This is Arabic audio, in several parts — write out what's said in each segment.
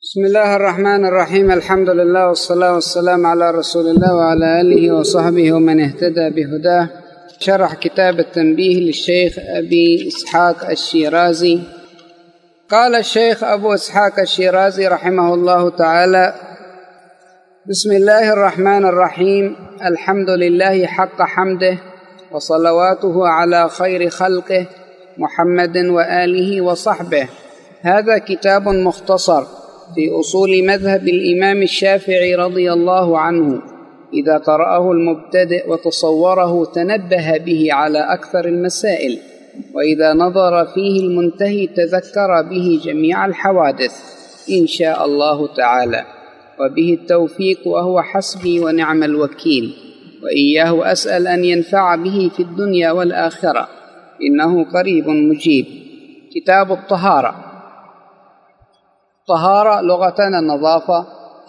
بسم الله الرحمن الرحيم. الحمد لله والصلاة والسلام على رسول الله وعلى آله وصحبه ومن اهتدى بهداه. شرح كتاب التنبيه للشيخ أبي إسحاق الشيرازي. قال الشيخ أبو إسحاق الشيرازي رحمه الله تعالى: بسم الله الرحمن الرحيم. الحمد لله حق حمده وصلواته على خير خلقه محمد وآله وصحبه. هذا كتاب مختصر في أصول مذهب الإمام الشافعي رضي الله عنه، إذا قرأه المبتدئ وتصوره تنبه به على أكثر المسائل، وإذا نظر فيه المنتهي تذكر به جميع الحوادث إن شاء الله تعالى، وبه التوفيق وهو حسبي ونعم الوكيل، وإياه أسأل أن ينفع به في الدنيا والآخرة إنه قريب مجيب. كتاب الطهارة. الطهارة لغة النظافة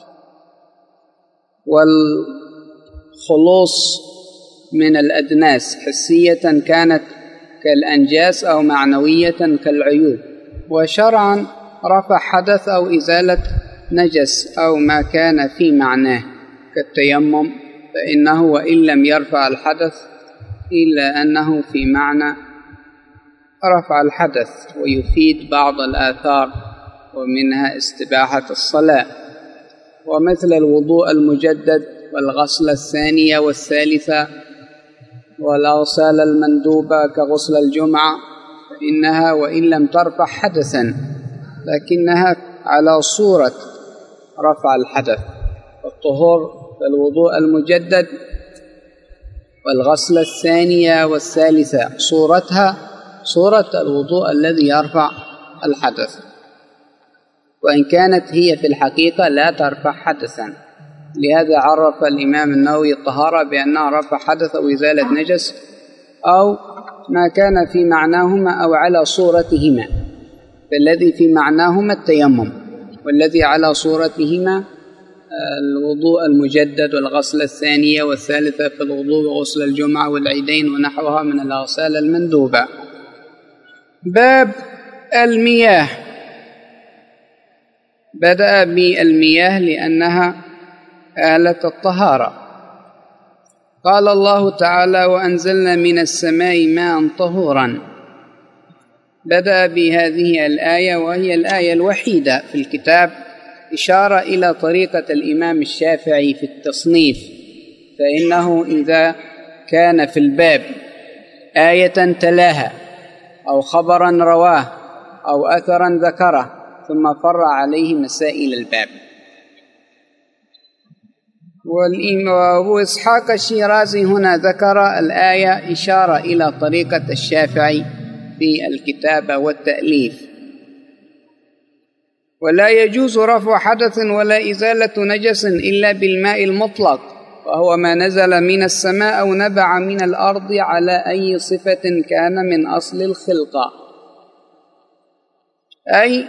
والخلوص من الأدناس، حسية كانت كالأنجاس أو معنوية كالعيوب، وشرعا رفع حدث أو إزالة نجس أو ما كان في معناه كالتيمم، فإنه وإن لم يرفع الحدث إلا أنه في معنى رفع الحدث ويفيد بعض الآثار، ومنها استباحة الصلاة، ومثل الوضوء المجدد والغسل الثانية والثالثة والأغسال المندوبة كغسل الجمعة، فإنها وإن لم ترفع حدثا لكنها على صورة رفع الحدث. الطهور الوضوء المجدد والغسل الثانية والثالثة صورتها صورة الوضوء الذي يرفع الحدث، وإن كانت هي في الحقيقة لا ترفع حدثا. لهذا عرف الإمام النووي الطهارة بأنها رفع حدث أو إزالة نجس أو ما كان في معناهما أو على صورتهما، فالذي في معناهما التيمم، والذي على صورتهما الوضوء المجدد والغسل الثانية والثالثة في الوضوء وغسل الجمعة والعيدين ونحوها من الأغسال المندوبة. باب المياه. بدأ بالمياه لأنها آلة الطهارة. قال الله تعالى: وأنزلنا من السماء ماء طهورا. بدأ بهذه الآية، وهي الآية الوحيدة في الكتاب إشارة إلى طريقة الإمام الشافعي في التصنيف، فإنه إذا كان في الباب آية تلاها أو خبرا رواه أو أثرا ذكره ثم فر عليه مسائل الباب. وأبو إسحاق الشيرازي هنا ذكر الآية إشارة إلى طريقة الشافعي في الكتابة والتأليف. ولا يجوز رفع حدث ولا إزالة نجس إلا بالماء المطلق، وهو ما نزل من السماء أو نبع من الأرض على أي صفة كان من أصل الخلقة، أي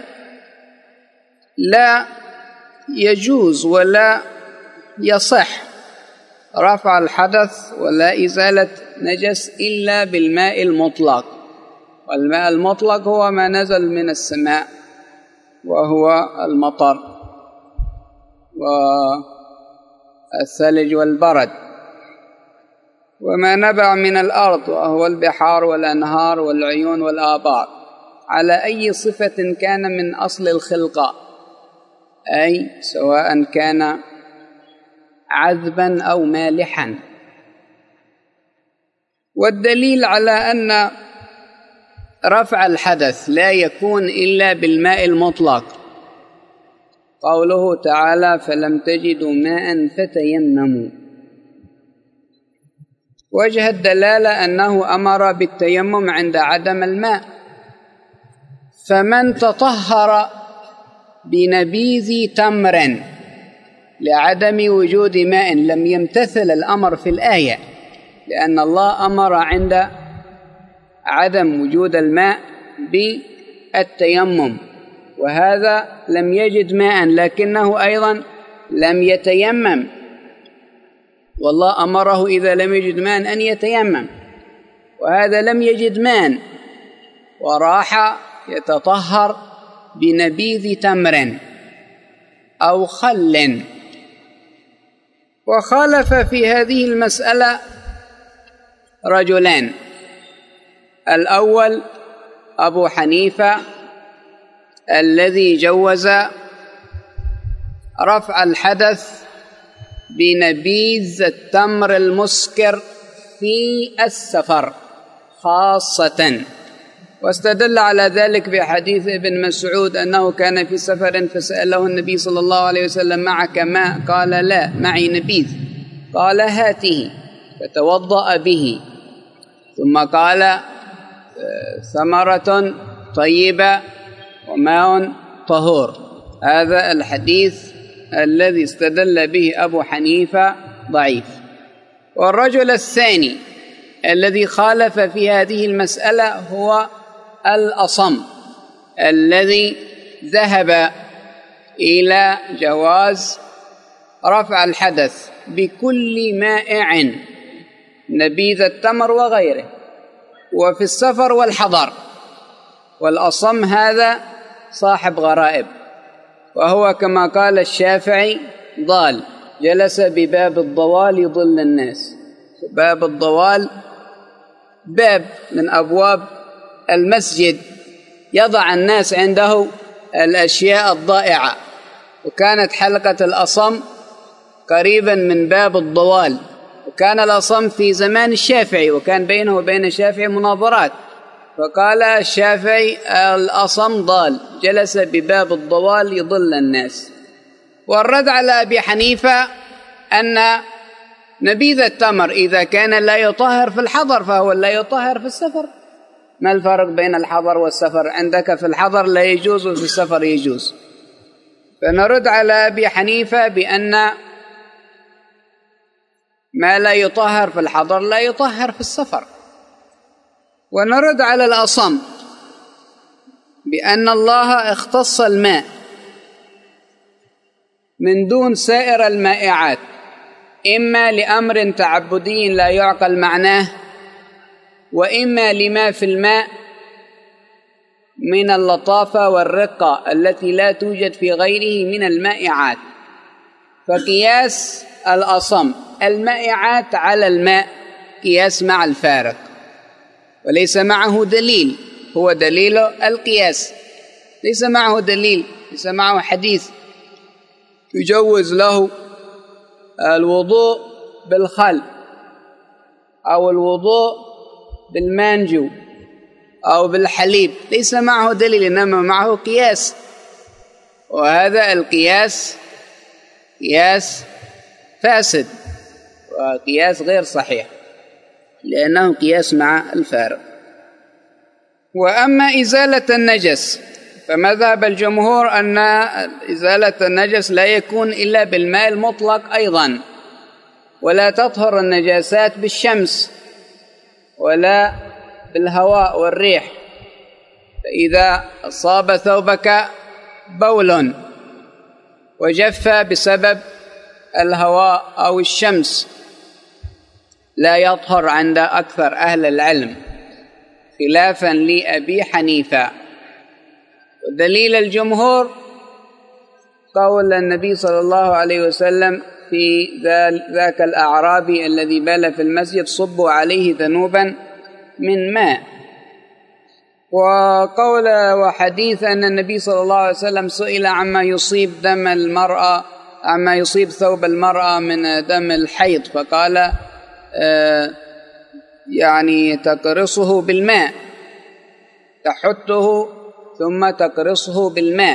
لا يجوز ولا يصح رفع الحدث ولا إزالة نجس إلا بالماء المطلق. والماء المطلق هو ما نزل من السماء وهو المطر والثلج والبرد، وما نبع من الأرض وهو البحار والأنهار والعيون والآبار على أي صفة كان من أصل الخلقة، أي سواء كان عذبا أو مالحا. والدليل على أن رفع الحدث لا يكون إلا بالماء المطلق قوله تعالى: فلم تجدوا ماء فتيمموا. وجه الدلالة أنه أمر بالتيمم عند عدم الماء، فمن تطهر بنبيذ تمر لعدم وجود ماء لم يمتثل الأمر في الآية، لأن الله أمر عند عدم وجود الماء بالتيمم، وهذا لم يجد ماء لكنه أيضا لم يتيمم، والله أمره إذا لم يجد ماء أن يتيمم، وهذا لم يجد ماء وراح يتطهر بنبيذ تمر، أو خل. وخالف في هذه المسألة رجلان: الأول أبو حنيفة الذي جوز رفع الحدث بنبيذ التمر المسكر في السفر خاصة، واستدل على ذلك بحديث ابن مسعود أنه كان في سفر فسأله النبي صلى الله عليه وسلم: معك ماء؟ قال: لا، معي نبيذ. قال: هاته، فتوضأ به، ثم قال: ثمرة طيبة وماء طهور. هذا الحديث الذي استدل به أبو حنيفة ضعيف. والرجل الثاني الذي خالف في هذه المسألة هو الأصم الذي ذهب إلى جواز رفع الحدث بكل مائع، نبيذ التمر وغيره، وفي السفر والحضر. والأصم هذا صاحب غرائب، وهو كما قال الشافعي ضال، جلس بباب الضوال يضل الناس. باب الضوال باب من أبواب المسجد يضع الناس عنده الأشياء الضائعة، وكانت حلقة الأصم قريبا من باب الضوال. وكان الأصم في زمان الشافعي، وكان بينه وبين الشافعي مناظرات، فقال الشافعي: الأصم ضال، جلس بباب الضوال يضل الناس. والرد على أبي حنيفة أن نبيذ التمر إذا كان لا يطهر في الحضر فهو لا يطهر في السفر. ما الفرق بين الحضر والسفر؟ عندك في الحضر لا يجوز وفي السفر يجوز. فنرد على أبي حنيفة بأن ما لا يطهر في الحضر لا يطهر في السفر. ونرد على الأصم بأن الله اختص الماء من دون سائر المائعات، إما لأمر تعبدي لا يعقل معناه، وإما لما في الماء من اللطافة والرقة التي لا توجد في غيره من المائعات. فقياس الأصم المائعات على الماء قياس مع الفارق، وليس معه دليل، هو دليل القياس، ليس معه دليل، ليس معه حديث يجوز له الوضوء بالخل أو الوضوء بالمانجو أو بالحليب، ليس معه دليل، إنما معه قياس. وهذا القياس قياس فاسد وقياس غير صحيح، لأنه قياس مع الفارق. وأما إزالة النجس فمذهب الجمهور أن إزالة النجس لا يكون إلا بالماء المطلق أيضا، ولا تطهر النجاسات بالشمس ولا بالهواء والريح. فإذا أصاب ثوبك بول وجف بسبب الهواء أو الشمس لا يطهر عند أكثر أهل العلم، خلافا لأبي حنيفة. ودليل الجمهور قول النبي صلى الله عليه وسلم في ذاك الأعرابي الذي بال في المسجد: صبوا عليه ذنوبا من ماء. وحديث أن النبي صلى الله عليه وسلم سئل عما يصيب دم المرأة، عما يصيب ثوب المرأة من دم الحيض، فقال يعني تقرصه بالماء، تحته ثم تقرصه بالماء.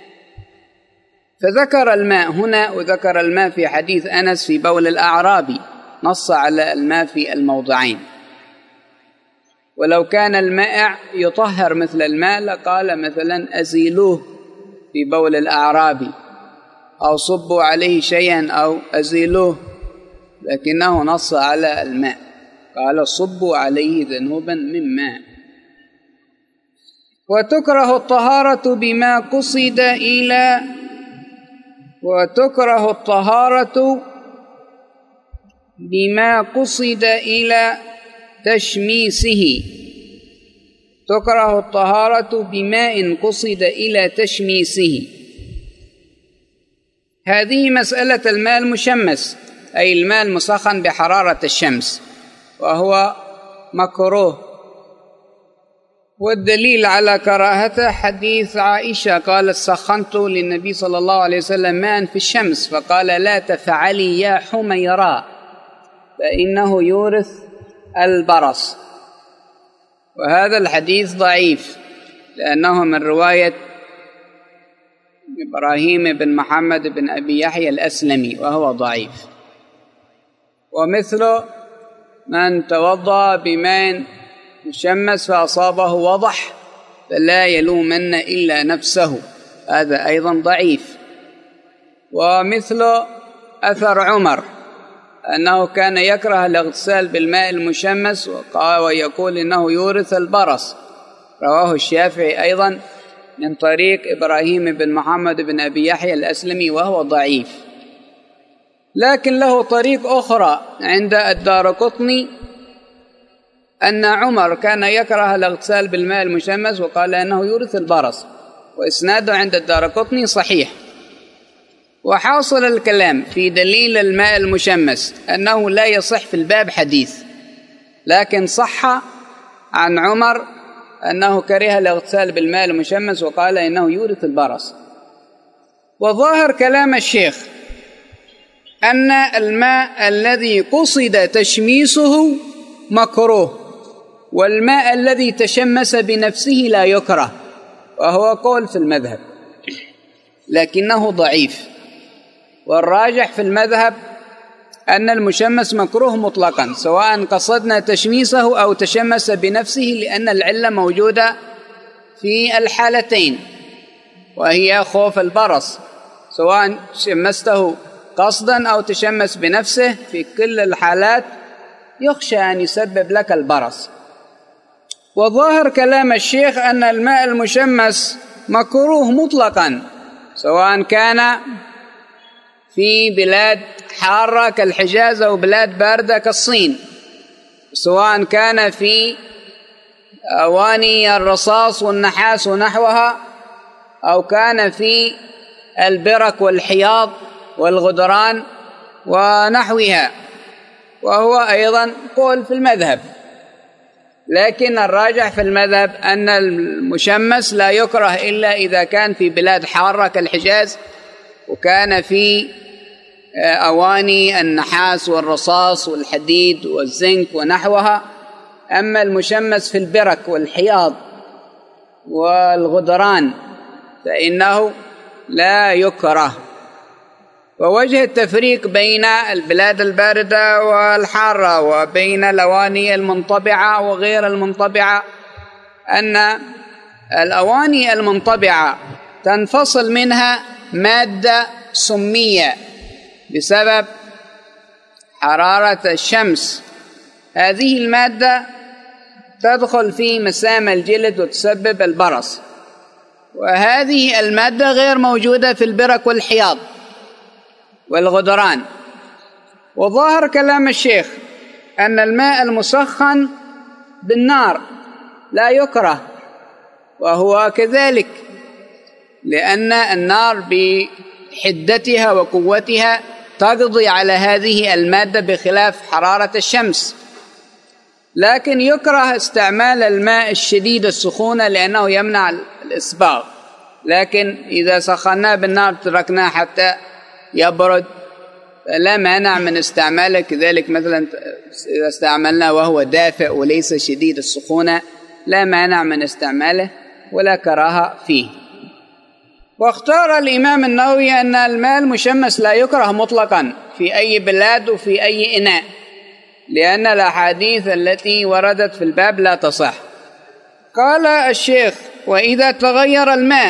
فذكر الماء هنا وذكر الماء في حديث أنس في بول الأعرابي، نص على الماء في الموضعين. ولو كان المائع يطهر مثل الماء لقال مثلا أزيلوه في بول الأعرابي أو صبوا عليه شيئا أو أزيلوه، لكنه نص على الماء، قال صبوا عليه ذنوبا من ماء. وتكره الطهارة بما قصد إلى تشميسه. تكره الطهارة بماء قصد إلى تشميسه. هذه مسألة الماء المشمس، أي الماء المسخن بحرارة الشمس، وهو مكروه. والدليل على كراهته حديث عائشة قالت: سخنت للنبي صلى الله عليه وسلم ماء في الشمس فقال: لا تفعلي يا حميراء فإنه يورث البرص. وهذا الحديث ضعيف لأنه من رواية إبراهيم بن محمد بن أبي يحيى الأسلمي وهو ضعيف. ومثل من توضأ بماء مشمس فأصابه وضح فلا يلومن إلا نفسه، هذا أيضا ضعيف. ومثل أثر عمر أنه كان يكره الاغتسال بالماء المشمس ويقول إنه يورث البرص، رواه الشافعي أيضا من طريق إبراهيم بن محمد بن أبي يحيى الأسلمي وهو ضعيف. لكن له طريق أخرى عند الدارقطني أن عمر كان يكره الاغتسال بالماء المشمس وقال أنه يورث البرص، وإسناده عند الدارقطني صحيح. وحاصل الكلام في دليل الماء المشمس أنه لا يصح في الباب حديث، لكن صح عن عمر أنه كره الاغتسال بالماء المشمس وقال إنه يورث البرص. وظاهر كلام الشيخ أن الماء الذي قصد تشميسه مكروه، والماء الذي تشمس بنفسه لا يكره، وهو قول في المذهب لكنه ضعيف. والراجح في المذهب أن المشمس مكروه مطلقا سواء قصدنا تشميسه أو تشمس بنفسه، لأن العلة موجودة في الحالتين وهي خوف البرص، سواء شمسته قصدا أو تشمس بنفسه، في كل الحالات يخشى أن يسبب لك البرص. وظاهر كلام الشيخ أن الماء المشمس مكروه مطلقا سواء كان في بلاد حارة كالحجاز أو بلاد باردة كالصين، سواء كان في أواني الرصاص والنحاس ونحوها، أو كان في البرك والحياض والغدران ونحوها، وهو أيضا قول في المذهب. لكن الراجح في المذهب أن المشمس لا يكره إلا إذا كان في بلاد حارة كالحجاز وكان في أواني النحاس والرصاص والحديد والزنك ونحوها. أما المشمس في البرك والحياض والغدران فإنه لا يكره. ووجه التفريق بين البلاد الباردة والحارة وبين الأواني المنطبعة وغير المنطبعة أن الأواني المنطبعة تنفصل منها مادة سمية بسبب حرارة الشمس، هذه المادة تدخل في مسام الجلد وتسبب البرص، وهذه المادة غير موجودة في البرك والحياض والغدران. وظاهر كلام الشيخ أن الماء المسخن بالنار لا يكره، وهو كذلك، لأن النار بحدتها وقوتها تقضي على هذه المادة بخلاف حرارة الشمس. لكن يكره استعمال الماء الشديد السخونة لأنه يمنع الإسباغ، لكن إذا سخناه بالنار تركناه حتى يبرد لا مانع من استعماله. كذلك مثلا إذا استعملناه وهو دافئ وليس شديد السخونة لا مانع من استعماله ولا كراهة فيه. واختار الإمام النووي أن الماء المشمس لا يكره مطلقا في أي بلاد وفي أي إناء، لأن الأحاديث التي وردت في الباب لا تصح. قال الشيخ: وإذا تغير الماء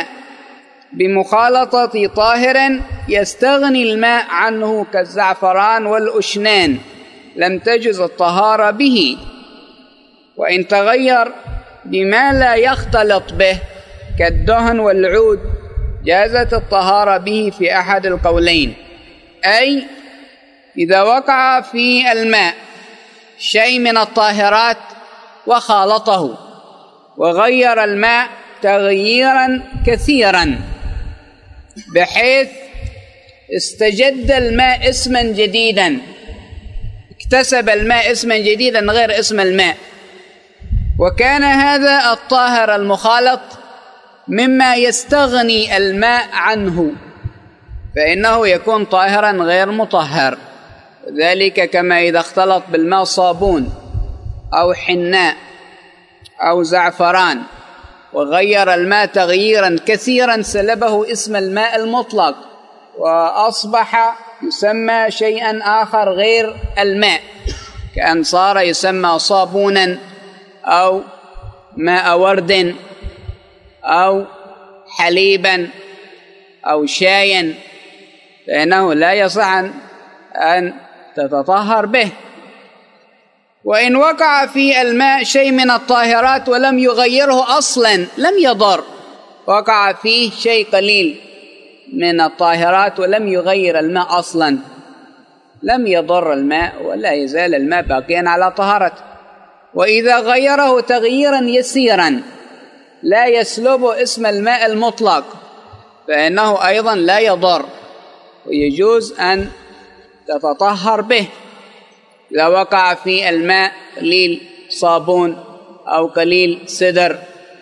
بمخالطة طاهر يستغني الماء عنه كالزعفران والأشنان لم تجز الطهارة به، وإن تغير بما لا يختلط به كالدهن والعود جازت الطهارة به في أحد القولين. أي إذا وقع في الماء شيء من الطاهرات وخالطه وغير الماء تغييرا كثيرا بحيث استجد الماء اسما جديدا، اكتسب الماء اسما جديدا غير اسم الماء، وكان هذا الطاهر المخالط مما يستغني الماء عنه، فإنه يكون طاهرا غير مطهر. ذلك كما إذا اختلط بالماء صابون أو حناء أو زعفران وغير الماء تغييرا كثيرا سلبه اسم الماء المطلق وأصبح يسمى شيئا آخر غير الماء، كأن صار يسمى صابونا أو ماء ورد أو حليبا أو شايا، فإنه لا يصح أن تتطهر به. وإن وقع في الماء شيء من الطاهرات ولم يغيره أصلا لم يضر، وقع فيه شيء قليل من الطاهرات ولم يغير الماء أصلا لم يضر الماء ولا يزال الماء باقيا على طهارته. وإذا غيره تغييرا يسيرا لا يسلب اسم الماء المطلق فإنه أيضا لا يضر ويجوز أن تتطهر به. إذا وقع في الماء قليل صابون أو قليل سدر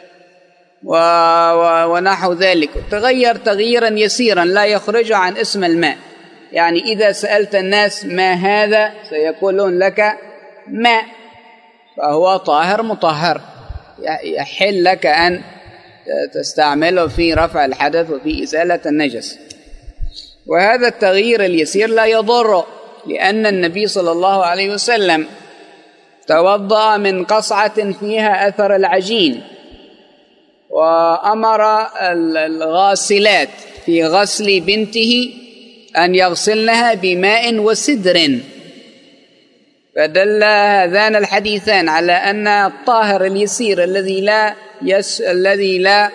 ونحو ذلك تغير تغييرا يسيرا لا يخرج عن اسم الماء، يعني إذا سألت الناس ما هذا سيقولون لك ماء، فهو طاهر مطهر يحل لك أن تستعمله في رفع الحدث وفي إزالة النجس. وهذا التغيير اليسير لا يضر، لأن النبي صلى الله عليه وسلم توضأ من قصعة فيها أثر العجين، وأمر الغاسلات في غسل بنته أن يغسلنها بماء وسدر، فدل هذان الحديثان على أن الطاهر اليسير الذي لا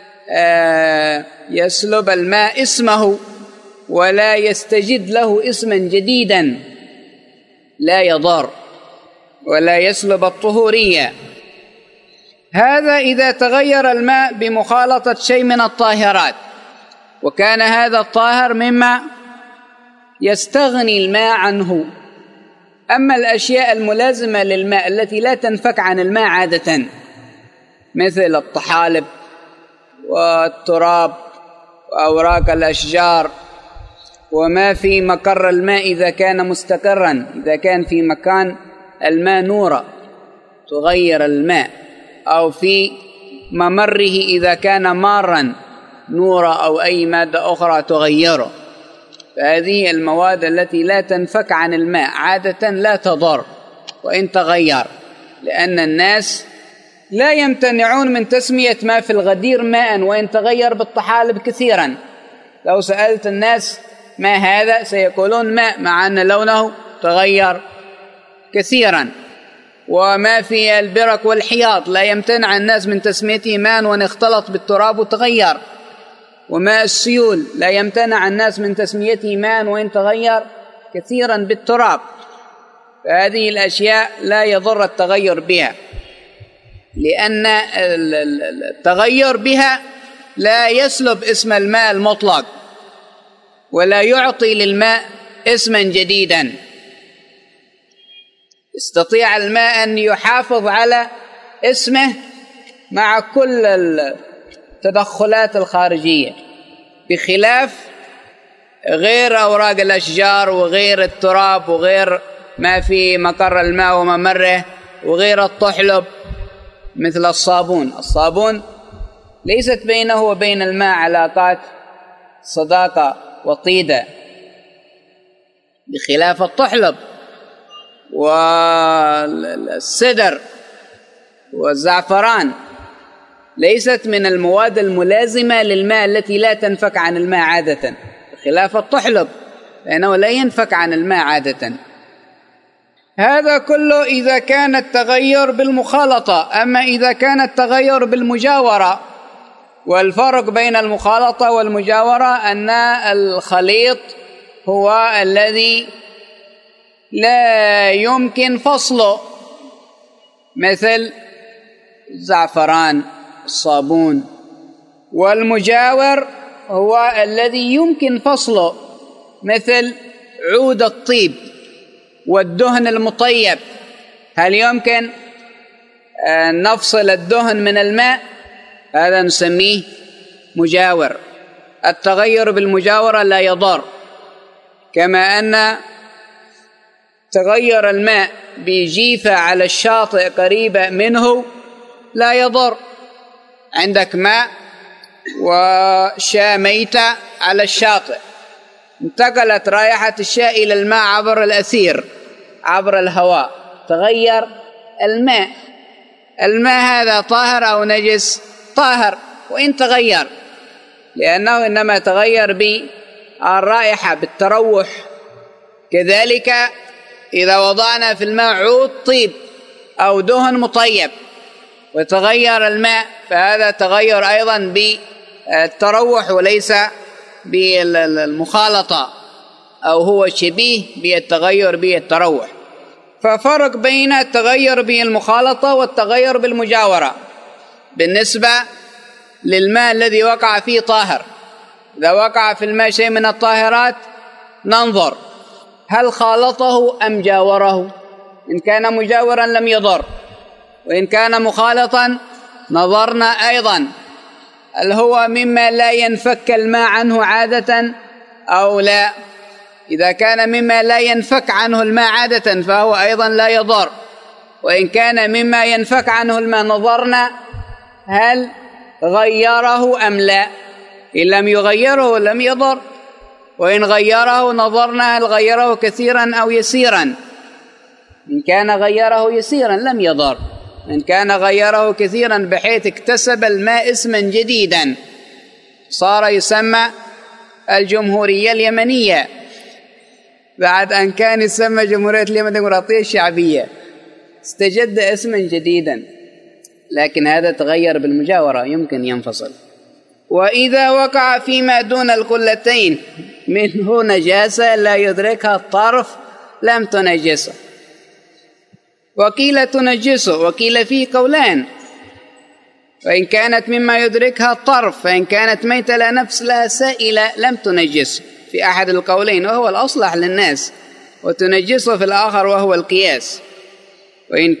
يسلب الماء اسمه ولا يستجد له اسما جديدا لا يضر ولا يسلب الطهورية. هذا إذا تغير الماء بمخالطة شيء من الطاهرات، وكان هذا الطاهر مما يستغني الماء عنه. أما الأشياء الملازمة للماء التي لا تنفك عن الماء عادة مثل الطحالب والتراب وأوراق الأشجار وما في مقر الماء إذا كان مستقرا، إذا كان في مكان الماء نورا تغير الماء، أو في ممره إذا كان مارا نورا أو أي مادة أخرى تغيره، فهذه المواد التي لا تنفك عن الماء عادة لا تضر وإن تغير، لأن الناس لا يمتنعون من تسمية ما في الغدير ماء وإن تغير بالطحالب كثيرا. لو سألت الناس ما هذا سيقولون ماء مع أن لونه تغير كثيرا. وما في البرك والحياض لا يمتنع الناس من تسميته ماء وإن اختلط بالتراب وتغير. وماء السيول لا يمتنع الناس من تسميته ماء وإن تغير كثيرا بالتراب. فهذه الأشياء لا يضر التغير بها، لأن التغير بها لا يسلب اسم الماء المطلق ولا يعطي للماء اسما جديدا. يستطيع الماء أن يحافظ على اسمه مع كل التدخلات الخارجية، بخلاف غير أوراق الأشجار وغير التراب وغير ما في مقر الماء وممره وغير الطحلب مثل الصابون. الصابون ليست بينه وبين الماء علاقات صداقة وطيدة، بخلاف الطحلب والسدر والزعفران ليست من المواد الملازمة للماء التي لا تنفك عن الماء عادة، بخلاف الطحلب لأنه لا ينفك عن الماء عادة. هذا كله إذا كان التغير بالمخالطة. أما إذا كان التغير بالمجاورة، والفرق بين المخالطة والمجاورة أن الخليط هو الذي لا يمكن فصله، مثل الزعفران الصابون، والمجاور هو الذي يمكن فصله، مثل عود الطيب والدهن المطيب، هل يمكن نفصل الدهن من الماء؟ هذا نسميه مجاور. التغير بالمجاورة لا يضر، كما أن تغير الماء بجيفة على الشاطئ قريبة منه لا يضر. عندك ماء وشاة ميتة على الشاطئ، انتقلت رائحة الشاء إلى الماء عبر الأثير، عبر الهواء، تغير الماء. الماء هذا طاهر أو نجس؟ طاهر، وإن تغير، لأنه إنما تغير بالرائحة، بالتروح. كذلك إذا وضعنا في الماء عود طيب أو دهن مطيب وتغير الماء، فهذا تغير أيضا بالتروح وليس بالمخالطة، أو هو شبيه بالتغير بالتروح. ففرق بين التغير بالمخالطة والتغير بالمجاورة. بالنسبة للماء الذي وقع فيه طاهر، إذا وقع في الماء شيء من الطاهرات ننظر هل خالطه أم جاوره. إن كان مجاورا لم يضر، وإن كان مخالطا نظرنا أيضا هل هو مما لا ينفك الماء عنه عادة أو لا. إذا كان مما لا ينفك عنه الماء عادة فهو أيضا لا يضر، وإن كان مما ينفك عنه الماء نظرنا هل غيره أم لا. إن لم يغيره لم يضر، وإن غيره نظرنا هل غيره كثيرا أو يسيرا. إن كان غيره يسيرا لم يضر، إن كان غيره كثيرا بحيث اكتسب الماء اسما جديدا صار يسمى الجمهورية اليمنية، بعد أن كان يسمى جمهورية اليمن الديمقراطية الشعبية، استجد اسما جديدا، لكن هذا تغير بالمجاورة، يمكن ينفصل. وإذا وقع فيما دون القلتين منه نجاسة لا يدركها الطرف لم تنجسه. وقيل تنجسه، وقيل فيه قولان. وإن كانت مما يدركها الطرف، فإن كانت ميتة لا نفس لها سائلة لم تنجسه في أحد القولين، وهو الأصلح للناس، وتنجسه في الآخر وهو القياس. وإن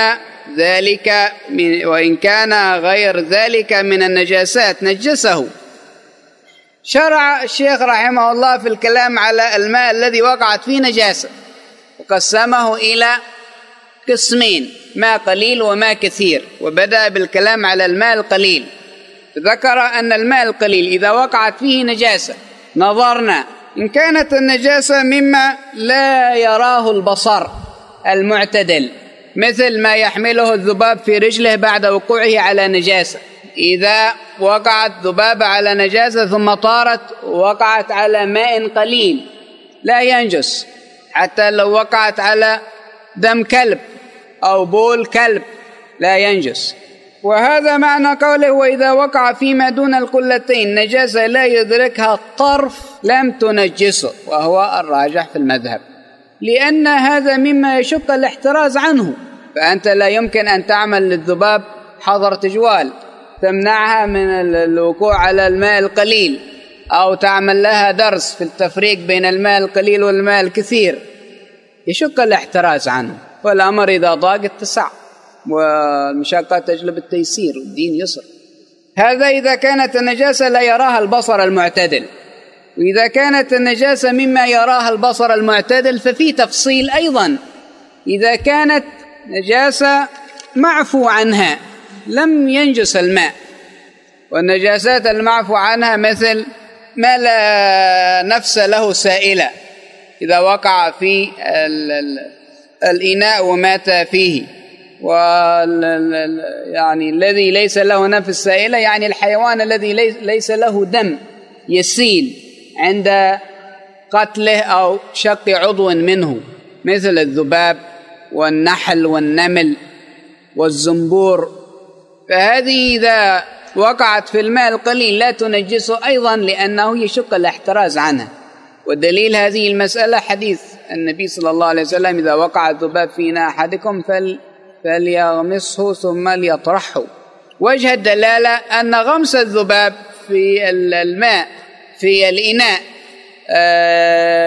كان غير ذلك من النجاسات نجسه. شرع الشيخ رحمه الله في الكلام على الماء الذي وقعت فيه نجاسة، وقسمه إلى قسمين: ماء قليل وماء كثير. وبدأ بالكلام على الماء القليل، ذكر أن الماء القليل إذا وقعت فيه نجاسة نظرنا إن كانت النجاسة مما لا يراه البصر المعتدل، مثل ما يحمله الذباب في رجله بعد وقوعه على نجاسة. إذا وقعت ذبابة على نجاسة ثم طارت وقعت على ماء قليل لا ينجس، حتى لو وقعت على دم كلب أو بول كلب لا ينجس. وهذا معنى قوله: وإذا وقع فيما دون القلتين نجاسة لا يدركها الطرف لم تنجسه، وهو الراجح في المذهب، لأن هذا مما يشق الاحتراز عنه. فأنت لا يمكن أن تعمل للذباب حظر تجوال تمنعها من الوقوع على الماء القليل، أو تعمل لها درس في التفريق بين الماء القليل والماء الكثير، يشق الاحتراز عنه. والأمر إذا ضاق اتسع، والمشاقة تجلب التيسير، والدين يسر. هذا إذا كانت النجاسة لا يراها البصر المعتدل. وإذا كانت النجاسة مما يراها البصر المعتدل ففي تفصيل أيضا. إذا كانت نجاسة معفو عنها لم ينجس الماء، والنجاسات المعفو عنها مثل ما لا نفس له سائلة، إذا وقع في الإناء ومات فيه، يعني الذي ليس له نفس سائلة يعني الحيوان الذي ليس له دم يسيل عند قتله أو شق عضو منه، مثل الذباب والنحل والنمل والزنبور. فهذه إذا وقعت في الماء القليل لا تنجسه أيضا، لأنه يشق الاحتراز عنها. ودليل هذه المسألة حديث النبي صلى الله عليه وسلم: إذا وقع الذباب في إناء أحدكم فليغمسه ثم ليطرحه. وجه الدلالة أن غمس الذباب في الماء في الإناء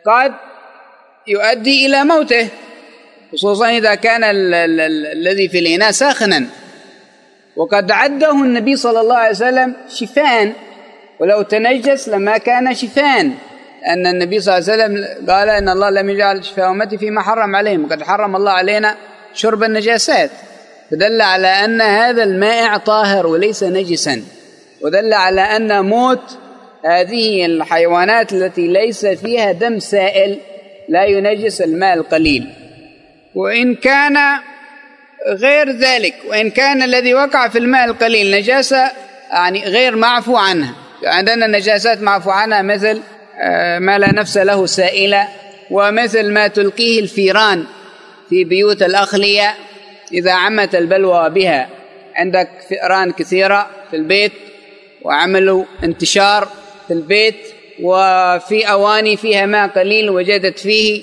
قد يؤدي إلى موته، خصوصا إذا كان الذي في الإناء ساخنا. وقد عده النبي صلى الله عليه وسلم شفاء، ولو تنجس لما كان شفاء، أن النبي صلى الله عليه وسلم قال إن الله لم يجعل شفاء أمتي فيما حرم عليهم، وقد حرم الله علينا شرب النجاسات، فدل على أن هذا المائع طاهر وليس نجسا، ودل على أن موت هذه الحيوانات التي ليس فيها دم سائل لا ينجس الماء القليل. وإن كان غير ذلك، وإن كان الذي وقع في الماء القليل نجاسة يعني غير معفو عنها، عندنا نجاسات معفو عنها مثل ما لا نفس له سائلة، ومثل ما تلقيه الفيران في بيوت الأخلية إذا عمت البلوى بها. عندك فئران كثيرة في البيت وعملوا انتشار في البيت، وفي أواني فيها ماء قليل وجدت فيه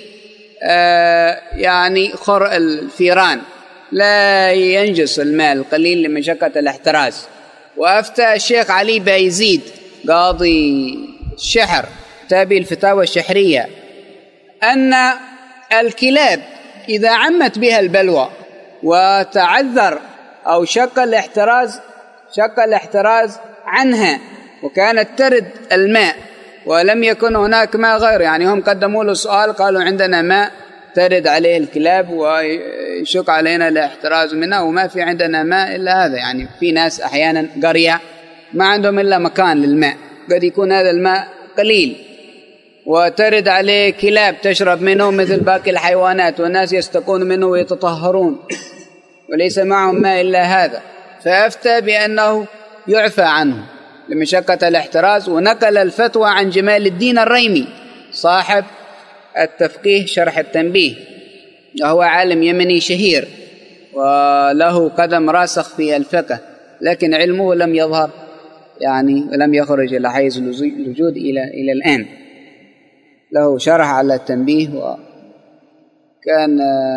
يعني خرق الفيران، لا ينجس الماء القليل لمشقة الاحتراز. وأفتى الشيخ علي بايزيد قاضي الشحر تابع الفتاوى الشحرية أن الكلاب إذا عمت بها البلوى وتعذر أو شق الاحتراز عنها وكانت ترد الماء ولم يكن هناك ماء غير، يعني هم قدموا له سؤال قالوا عندنا ماء ترد عليه الكلاب ويشق علينا الاحتراز منه وما في عندنا ماء إلا هذا، يعني في ناس أحيانا قرية ما عندهم إلا مكان للماء، قد يكون هذا الماء قليل وترد عليه كلاب تشرب منه مثل باقي الحيوانات، والناس يستقون منه ويتطهرون وليس معهم ماء إلا هذا، فأفتى بأنه يعفى عنه لمشقة الاحتراز. ونقل الفتوى عن جمال الدين الريمي صاحب التفقيه شرح التنبيه، وهو عالم يمني شهير وله قدم راسخ في الفقه، لكن علمه لم يظهر يعني ولم يخرج إلى حيز الوجود إلى الآن. له شرح على التنبيه وكان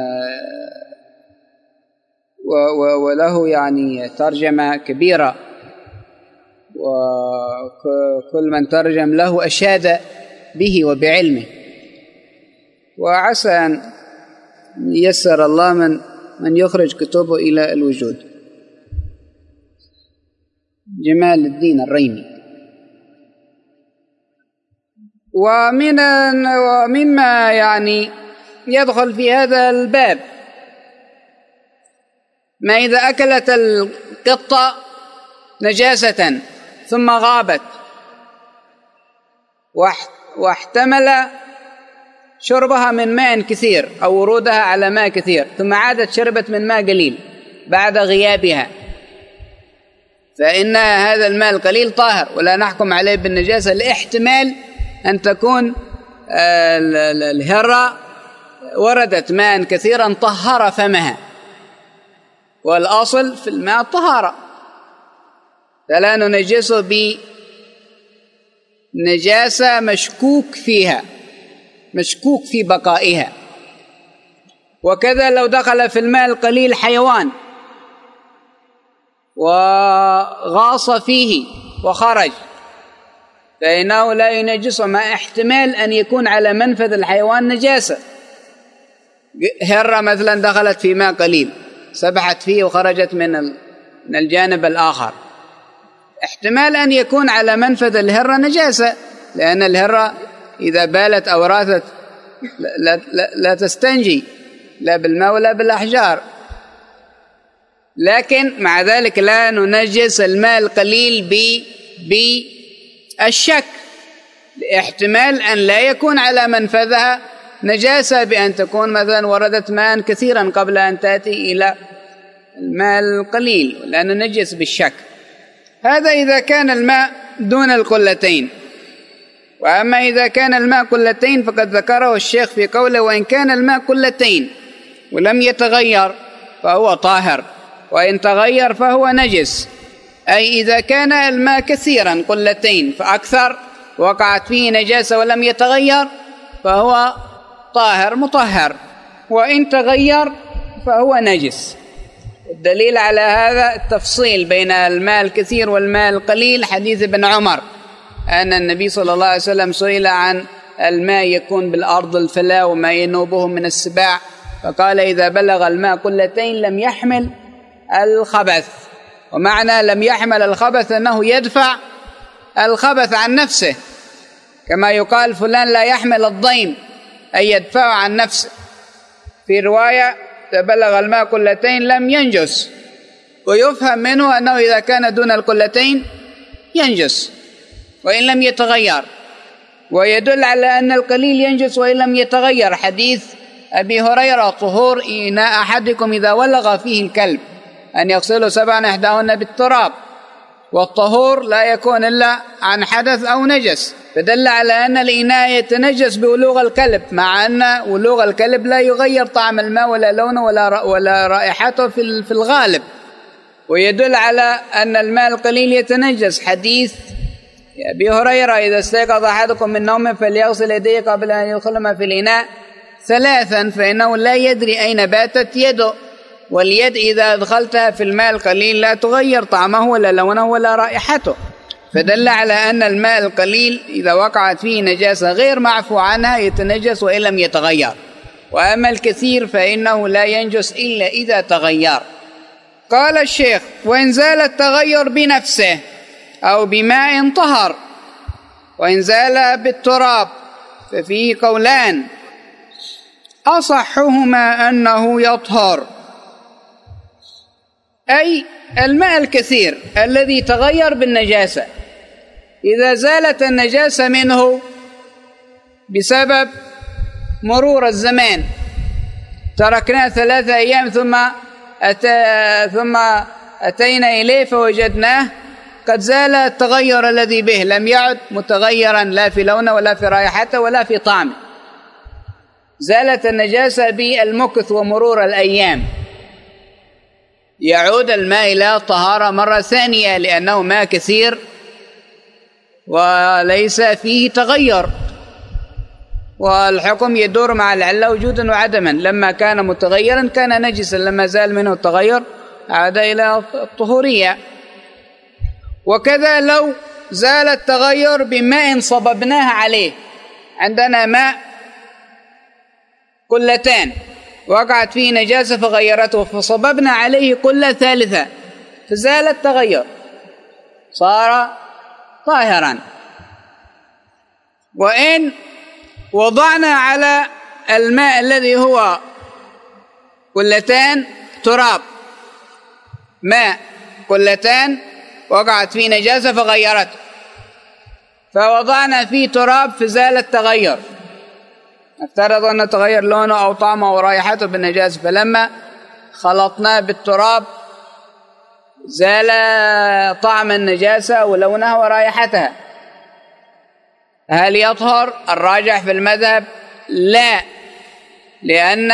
وله يعني ترجمة كبيرة، وكل من ترجم له أشاد به وبعلمه، وعسى أن ييسر الله من يخرج كتبه إلى الوجود. جمال الدين الريمي. ومما يعني يدخل في هذا الباب ما إذا أكلت القطة نجاسة ثم غابت واحتمل شربها من ماء كثير أو ورودها على ماء كثير ثم عادت شربت من ماء قليل بعد غيابها، فإن هذا الماء القليل طاهر ولا نحكم عليه بالنجاسة، لاحتمال أن تكون الهرة وردت ماء كثيرا طهر فمها، والأصل في الماء الطهارة، فلا ننجسه بنجاسة مشكوك فيها، مشكوك في بقائها. وكذا لو دخل في الماء القليل حيوان وغاص فيه وخرج فإنه لا ينجسه، مع احتمال أن يكون على منفذ الحيوان نجاسة. هرة مثلا دخلت في ماء قليل سبحت فيه وخرجت من الجانب الآخر، احتمال أن يكون على منفذ الهرة نجاسة، لأن الهرة إذا بالت أو راثت لا تستنجي لا بالماء ولا بالأحجار، لكن مع ذلك لا ننجس الماء القليل بالشك، احتمال أن لا يكون على منفذها نجاسة بأن تكون مثلا وردت ماء كثيرا قبل أن تأتي إلى الماء القليل، لأن ننجس بالشك. هذا إذا كان الماء دون القلتين. وأما إذا كان الماء قلتين فقد ذكره الشيخ في قوله: وإن كان الماء قلتين ولم يتغير فهو طاهر، وإن تغير فهو نجس. أي إذا كان الماء كثيرا قلتين فأكثر وقعت فيه نجاسة ولم يتغير فهو طاهر مطهر، وإن تغير فهو نجس. الدليل على هذا التفصيل بين الماء الكثير والماء القليل حديث ابن عمر أن النبي صلى الله عليه وسلم سئل عن الماء يكون بالأرض الفلاة وما ينوبه من السباع، فقال إذا بلغ الماء قلتين لم يحمل الخبث. ومعنى لم يحمل الخبث أنه يدفع الخبث عن نفسه، كما يقال فلان لا يحمل الضيم أي يدفع عن نفسه. في رواية إذا بلغ الماء قلتين لم ينجس، ويفهم منه أنه إذا كان دون القلتين ينجس وإن لم يتغير، ويدل على أن القليل ينجس وإن لم يتغير حديث أبي هريرة طهور إناء أحدكم إذا ولغ فيه الكلب أن يغسله 7 إحداهن بالتراب، والطهور لا يكون إلا عن حدث أو نجس، فدل على أن الإناء يتنجس بولوغ الكلب، مع أن ولوغ الكلب لا يغير طعم الماء ولا لونه ولا رائحته في الغالب. ويدل على أن الماء القليل يتنجس حديث أبي هريرة إذا استيقظ أحدكم من نومه فليغسل يديه قبل أن يدخلهما في الإناء 3 فإنه لا يدري أين باتت يده، واليد إذا أدخلتها في الماء القليل لا تغير طعمه ولا لونه ولا رائحته، فدل على أن الماء القليل إذا وقعت فيه نجاسة غير معفو عنها يتنجس وإن لم يتغير، وأما الكثير فإنه لا ينجس إلا إذا تغير. قال الشيخ: وإن زال التغير بنفسه أو بماء طهر، وإن زال بالتراب ففيه قولان، أصحهما أنه يطهر، أي الماء الكثير الذي تغير بالنجاسة إذا زالت النجاسة منه بسبب مرور الزمان، تركناه 3 أيام ثم أتينا إليه فوجدناه قد زال التغير الذي به، لم يعد متغيرا لا في لونه ولا في رائحته ولا في طعمه، زالت النجاسة بالمكث ومرور الأيام، يعود الماء إلى طهارة مرة ثانية لأنه ماء كثير وليس فيه تغير، والحكم يدور مع العلة وجودا وعدما، لما كان متغيرا كان نجسا، لما زال منه التغير عاد إلى الطهورية. وكذا لو زال التغير بماء صببناه عليه، عندنا ماء قلتان وقعت فيه نجاسة فغيرته فصببنا عليه قلة ثالثة فزال التغير صار طاهرا، وإن وضعنا على الماء الذي هو قلتان تراب، ماء قلتان وقعت فيه نجاسة فغيرته، فوضعنا فيه تراب فزال التغير، افترض أن تغير لونه أو طعمه أو رائحته بالنجاسة، فلما خلطناه بالتراب زال طعم النجاسة ولونها ورائحتها، هل يطهر؟ الراجح في المذهب لا، لأن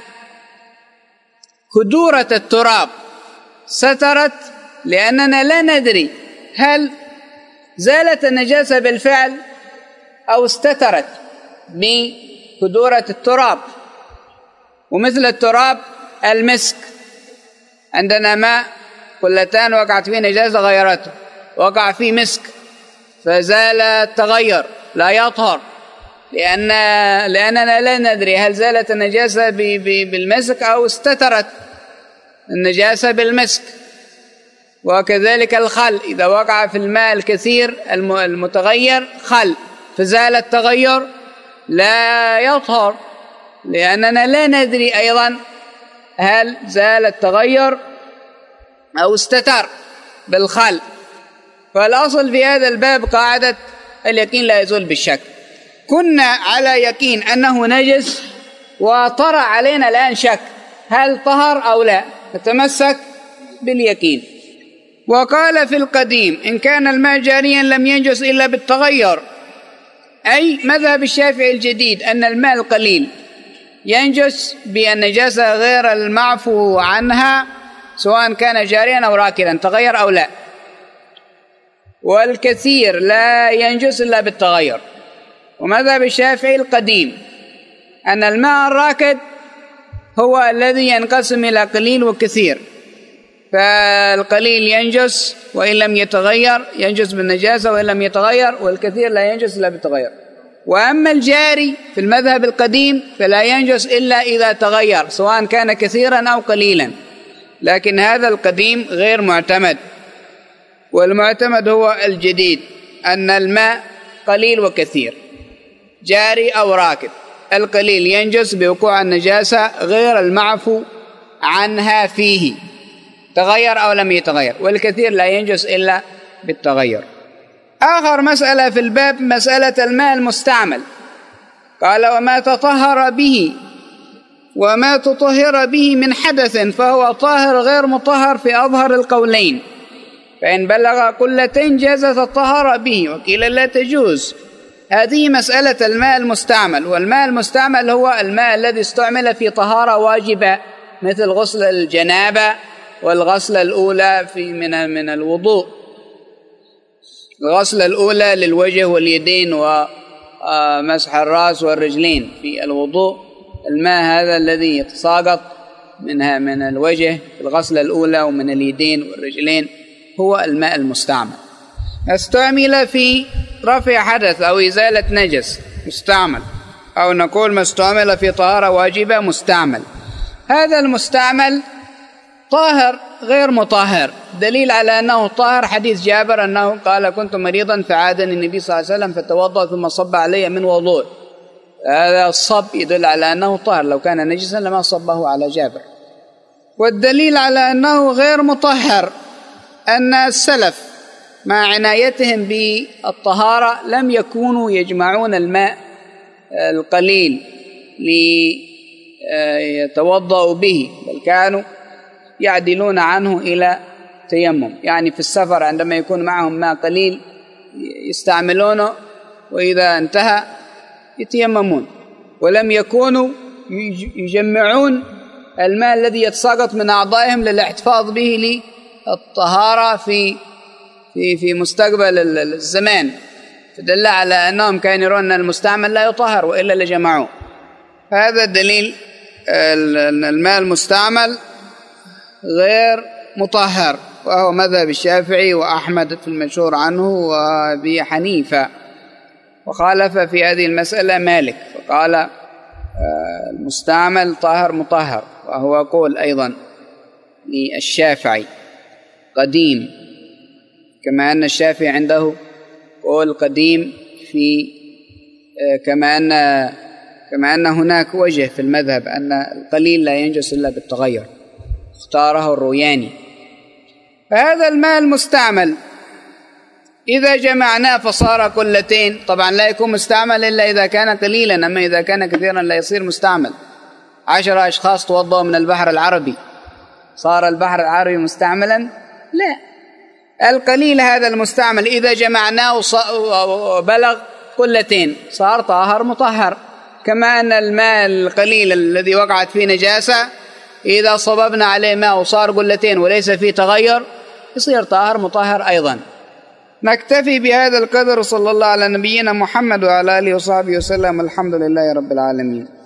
كدورة التراب سترت، لأننا لا ندري هل زالت النجاسة بالفعل أو استترت بكدورة التراب. ومثل التراب المسك، عندنا ماء قلتان وقعت فيه نجاسة غيرته، وقع فيه مسك فزال التغير لا يطهر، لأننا لا ندري هل زالت النجاسة بالمسك أو استترت النجاسة بالمسك. وكذلك الخل، إذا وقع في الماء الكثير المتغير خل فزال التغير لا يطهر، لأننا لا ندري أيضا هل زال التغير أو استتر بالخل. فالأصل في هذا الباب قاعدة اليقين لا يزول بالشك. كنا على يقين أنه نجس وطرأ علينا الآن شك هل طهر أو لا، نتمسك باليقين. وقال في القديم: إن كان الماء جاريا لم ينجس إلا بالتغير، أي مذهب الشافعي الجديد أن الماء القليل ينجس بالنجاسة غير المعفو عنها سواء كان جاريا أو راكدا تغير أو لا، والكثير لا ينجس إلا بالتغير. ومذهب الشافعي القديم أن الماء الراكد هو الذي ينقسم إلى قليل وكثير، فالقليل ينجس وإن لم يتغير، ينجس بالنجاسة وإن لم يتغير، والكثير لا ينجس إلا بالتغير. وأما الجاري في المذهب القديم فلا ينجس إلا إذا تغير سواء كان كثيرا أو قليلا، لكن هذا القديم غير معتمد، والمعتمد هو الجديد، أن الماء قليل وكثير جاري أو راكد. القليل ينجس بوقوع النجاسة غير المعفو عنها فيه، تغير أو لم يتغير، والكثير لا ينجس إلا بالتغير. آخر مسألة في الباب مسألة الماء المستعمل. قال وما تطهر به من حدث فهو طاهر غير مطهر في أظهر القولين، فإن بلغ قلتين جاز الطهارة به، وقيل لا تجوز. هذه مسألة الماء المستعمل، والماء المستعمل هو الماء الذي استعمل في طهارة واجبة مثل غسل الجنابة والغسلة الأولى من الوضوء، الغسلة الأولى للوجه واليدين ومسح الرأس والرجلين في الوضوء. الماء هذا الذي يتساقط من الوجه في الغسلة الأولى ومن اليدين والرجلين هو الماء المستعمل. استعمل في رفع حدث أو إزالة نجس مستعمل، أو نقول ما استعمل في طهارة واجبة مستعمل. هذا المستعمل طاهر غير مطهر. دليل على أنه طاهر حديث جابر أنه قال كنت مريضا فعادني النبي صلى الله عليه وسلم فتوضأ ثم صب علي من وضوء. هذا الصب يدل على أنه طاهر، لو كان نجسا لما صبه على جابر. والدليل على أنه غير مطهر أن السلف مع عنايتهم بالطهارة لم يكونوا يجمعون الماء القليل ليتوضأوا به، بل كانوا يعدلون عنه إلى تيمم. يعني في السفر عندما يكون معهم ماء قليل يستعملونه، وإذا انتهى يتيممون، ولم يكونوا يجمعون الماء الذي يتساقط من أعضائهم للاحتفاظ به للطهارة في مستقبل الزمان، فدل على أنهم كانوا يرون أن المستعمل لا يطهر وإلا لجمعوه. هذا الدليل أن الماء المستعمل غير مطهر، وهو مذهب الشافعي وأحمد في المشهور عنه وأبي حنيفة. وخالف في هذه المسألة مالك فقال المستعمل طاهر مطهر، وهو قول أيضا للشافعي قديم، كما أن الشافعي عنده قول قديم كما أن هناك وجه في المذهب أن القليل لا ينجس إلا بالتغير، اختاره الروياني. فهذا الماء المستعمل إذا جمعناه فصار قلتين، طبعا لا يكون مستعمل إلا إذا كان قليلا، أما إذا كان كثيرا لا يصير مستعمل. 10 أشخاص توضأوا من البحر العربي، صار البحر العربي مستعملا؟ لا. القليل هذا المستعمل إذا جمعناه وبلغ قلتين صار طاهر مطهر، كما أن الماء القليل الذي وقعت فيه نجاسة إذا صببنا عليه ماء وصار قلتين وليس فيه تغير يصير طاهر مطهر أيضا. نكتفي بهذا القدر، صلى الله على نبينا محمد وعلى آله وصحبه وسلم، الحمد لله رب العالمين.